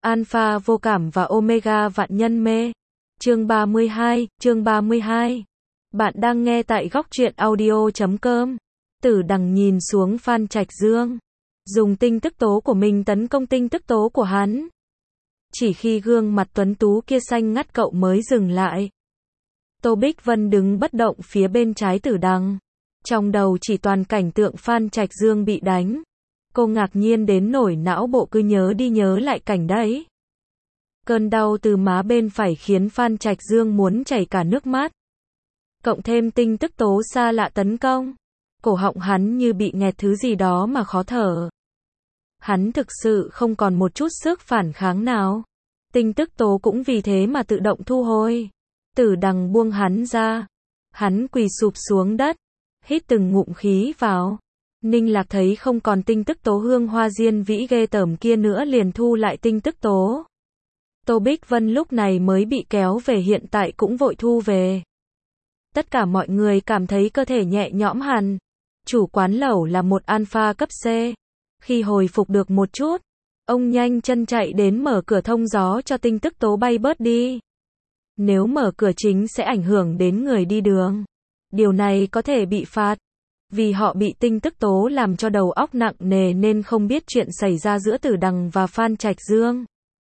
Alpha vô cảm và Omega vạn nhân mê. Chương 32. Bạn đang nghe tại góc truyện audio.com. Tử Đằng nhìn xuống Phan Trạch Dương, dùng tinh tức tố của mình tấn công tinh tức tố của hắn. Chỉ khi gương mặt tuấn tú kia xanh ngắt cậu mới dừng lại. Tô Bích Vân đứng bất động phía bên trái Tử Đằng, trong đầu chỉ toàn cảnh tượng Phan Trạch Dương bị đánh. Cô ngạc nhiên đến nổi não bộ cứ nhớ đi nhớ lại cảnh đấy. Cơn đau từ má bên phải khiến Phan Trạch Dương muốn chảy cả nước mắt. Cộng thêm tinh tức tố xa lạ tấn công, cổ họng hắn như bị nghẹt thứ gì đó mà khó thở. Hắn thực sự không còn một chút sức phản kháng nào. Tinh tức tố cũng vì thế mà tự động thu hồi. Tử Đằng buông hắn ra. Hắn quỳ sụp xuống đất, hít từng ngụm khí vào. Ninh Lạc thấy không còn tinh tức tố hương hoa diên vĩ ghê tởm kia nữa liền thu lại tinh tức tố. Tô Bích Vân lúc này mới bị kéo về hiện tại cũng vội thu về. Tất cả mọi người cảm thấy cơ thể nhẹ nhõm hẳn. Chủ quán lẩu là một alpha cấp C. Khi hồi phục được một chút, ông nhanh chân chạy đến mở cửa thông gió cho tinh tức tố bay bớt đi. Nếu mở cửa chính sẽ ảnh hưởng đến người đi đường. Điều này có thể bị phạt. Vì họ bị tinh tức tố làm cho đầu óc nặng nề nên không biết chuyện xảy ra giữa Tử Đằng và Phan Trạch Dương.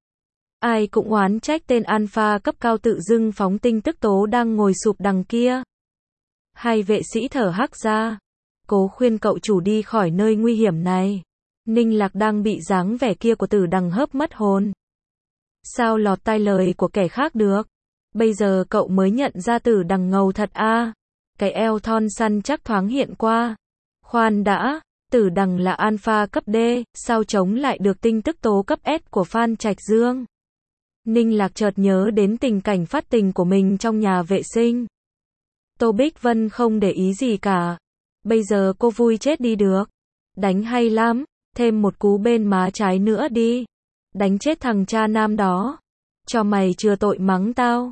Ai cũng oán trách tên alpha cấp cao tự dưng phóng tinh tức tố đang ngồi sụp đằng kia. Hai vệ sĩ thở hắt ra, cố khuyên cậu chủ đi khỏi nơi nguy hiểm này. Ninh Lạc đang bị dáng vẻ kia của Tử Đằng hớp mất hồn. Sao lọt tai lời của kẻ khác được? Bây giờ cậu mới nhận ra Tử Đằng ngầu thật a. Cái eo thon săn chắc thoáng hiện qua. Khoan đã, Tử Đằng là alpha cấp D, sao chống lại được tinh tức tố cấp S của Phan Trạch Dương? Ninh Lạc chợt nhớ đến tình cảnh phát tình của mình trong nhà vệ sinh. Tô Bích Vân không để ý gì cả. Bây giờ cô vui chết đi được. Đánh hay lắm, thêm một cú bên má trái nữa đi. Đánh chết thằng cha nam đó. Cho mày chừa tội mắng tao.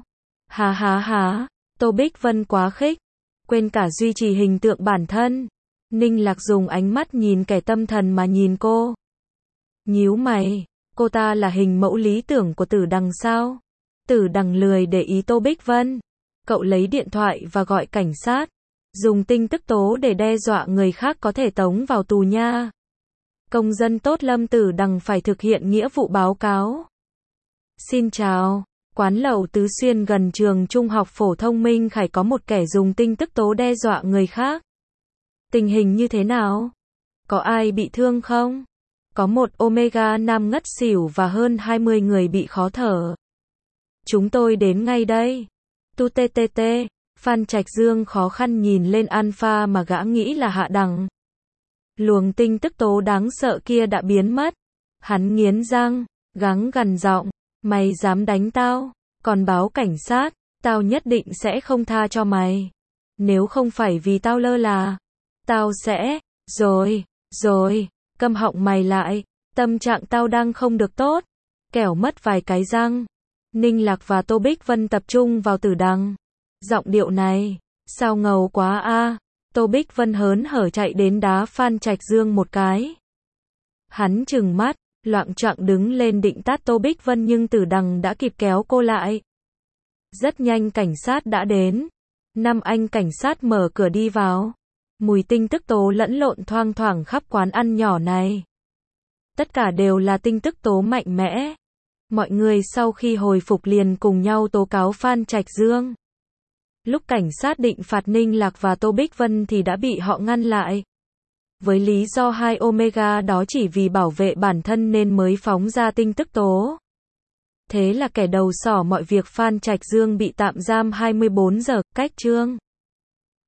Há. Tô Bích Vân quá khích. Quên cả duy trì hình tượng bản thân. Ninh Lạc dùng ánh mắt nhìn kẻ tâm thần mà nhìn cô. Nhíu mày, cô ta là hình mẫu lý tưởng của Tử Đằng sao? Tử Đằng lười để ý Tô Bích Vân. Cậu lấy điện thoại và gọi cảnh sát. Dùng tinh tức tố để đe dọa người khác có thể tống vào tù nha. Công dân tốt Lâm Tử Đằng phải thực hiện nghĩa vụ báo cáo. Xin chào. Quán lẩu Tứ Xuyên gần trường trung học phổ thông Minh Khải có một kẻ dùng tinh tức tố đe dọa người khác. Tình hình như thế nào? Có ai bị thương không? Có một Omega nam ngất xỉu và hơn 20 người bị khó thở. Chúng tôi đến ngay đây. TTT. Phan Trạch Dương khó khăn nhìn lên alpha mà gã nghĩ là Hạ Đằng. Luồng tinh tức tố đáng sợ kia đã biến mất. Hắn nghiến răng, gắng gằn giọng. Mày dám đánh tao, còn báo cảnh sát, tao nhất định sẽ không tha cho mày. Nếu không phải vì tao lơ là, tao sẽ, rồi, câm họng mày lại, tâm trạng tao đang không được tốt, kẻo mất vài cái răng. Ninh Lạc và Tô Bích Vân tập trung vào Tử Đằng. Giọng điệu này, sao ngầu quá a. Tô Bích Vân hớn hở chạy đến đá Phan Trạch Dương một cái. Hắn trừng mắt, loạng choạng đứng lên định tát Tô Bích Vân nhưng Tử Đằng đã kịp kéo cô lại. Rất nhanh cảnh sát đã đến. 5 anh cảnh sát mở cửa đi vào. Mùi tinh tức tố lẫn lộn thoang thoảng khắp quán ăn nhỏ này. Tất cả đều là tinh tức tố mạnh mẽ. Mọi người sau khi hồi phục liền cùng nhau tố cáo Phan Trạch Dương. Lúc cảnh sát định phạt Ninh Lạc và Tô Bích Vân thì đã bị họ ngăn lại. Với lý do hai Omega đó chỉ vì bảo vệ bản thân nên mới phóng ra tinh tức tố. Thế là kẻ đầu sỏ mọi việc Phan Trạch Dương bị tạm giam 24 giờ, cách chương.